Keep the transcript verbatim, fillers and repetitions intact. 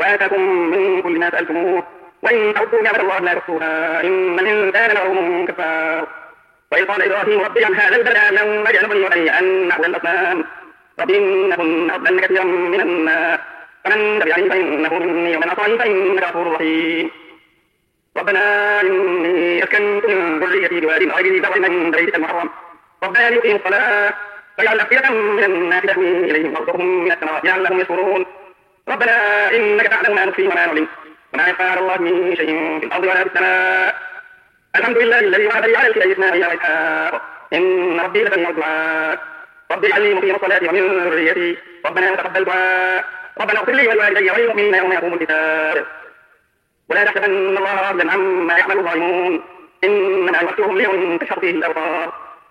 وآتاكم من كل ما سألتموه وإن تعدوا نعمة الله لا تحصوها إن الإنسان لظلوم كفار. وإذ قال إبراهيم رب اجعل هذا البلد آمنا واجنبني وبني أن نعبد الأصنام رب إنهن أضللن كثيرا من الناس فمن تبعني فإنه مني ومن عصاني فإنك غفور رحيم. ربنا إني أسكنت من ذريتي بواد غير ذي زرع عند بيتك المحرم ربنا ليقيموا الصلاة فاجعل أفئدة من الناس تهوي إليهم وارزقهم من الثمرات لعلهم يشكرون. ربنا إنك تعلم ما نخفي وما نعلم وما يخفى على الله من شيء في الأرض ولا في السماء. الحمد لله الذي وهب لي على الكبر إسماعيل وإسحاق إن ربي لسميع الدعاء. رب اجعلني مقيم الصلاة ومن ذريتي ربنا وتقبل دعاء. ربنا اغفر لي ولوالدي وللمؤمنين يوم يقوم الحساب. ولا تحسبن الله غافلا عما يعمل الظالمون إنما يوفيهم ليوم تشهر فيه الأبصار